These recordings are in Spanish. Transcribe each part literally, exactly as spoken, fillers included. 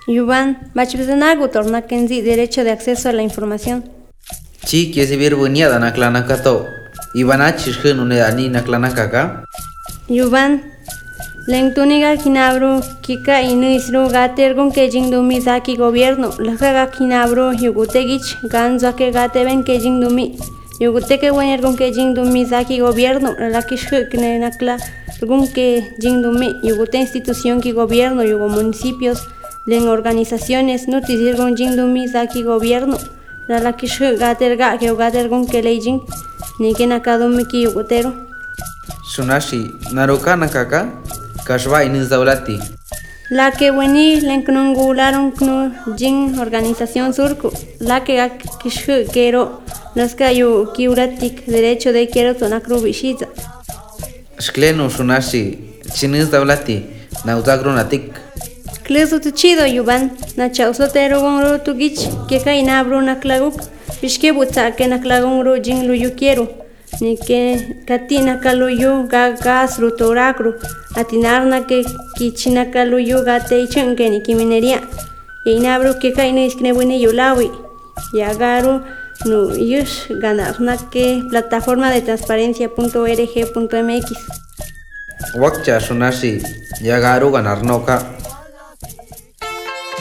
Yuban, bachbizanagu tornakenzi derecho de acceso a la información. Chi que se ver bueniada naklanakato. Ibanachis genunedani naklanakaka. Yuban, lentuniga kinabro kika inisru gatergon que jingdumi zaki gobierno. Lajaga kinabro yugutegich ganzo que gateben que jingdumi. Yuguteke wenergon que jingdumi zaki gobierno. Lakish nakla gun que jingdumi. Yugute institución que gobierno yugo municipios. Len organizaciones noticias jingdumi zaki gobierno. Lakish gaterga que gatergon que leijin. Ni que nakadumi ki yugutero. Sunashi, naroka nakaka, kashba inizdaulati. La que weni lenknungularon knu jin organización surco. La que akishu quiero naska yu kiuratik derecho de quiero tonakru bishiza. Skleno sunashi, chinizdaulati, nautagrunatik. Klesu tu chido yuban, na chausotero gonro tu gich, que kainabro naklaguk, bishke butsa que naklagonro jin luyu quiero. Ni que katina kaluyu ga gas rutoracro, atinarna que kichina kaluyu gate que ni kiminería, y inabro que kaina isknebuni yulawi, y agaru no yush ganarna que plataforma de transparencia punto org punto mx. Wakcha sunashi, yagaru ganarnoka.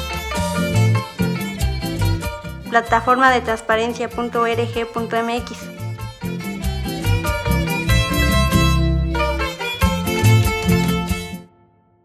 Plataforma de transparencia punto org punto mx.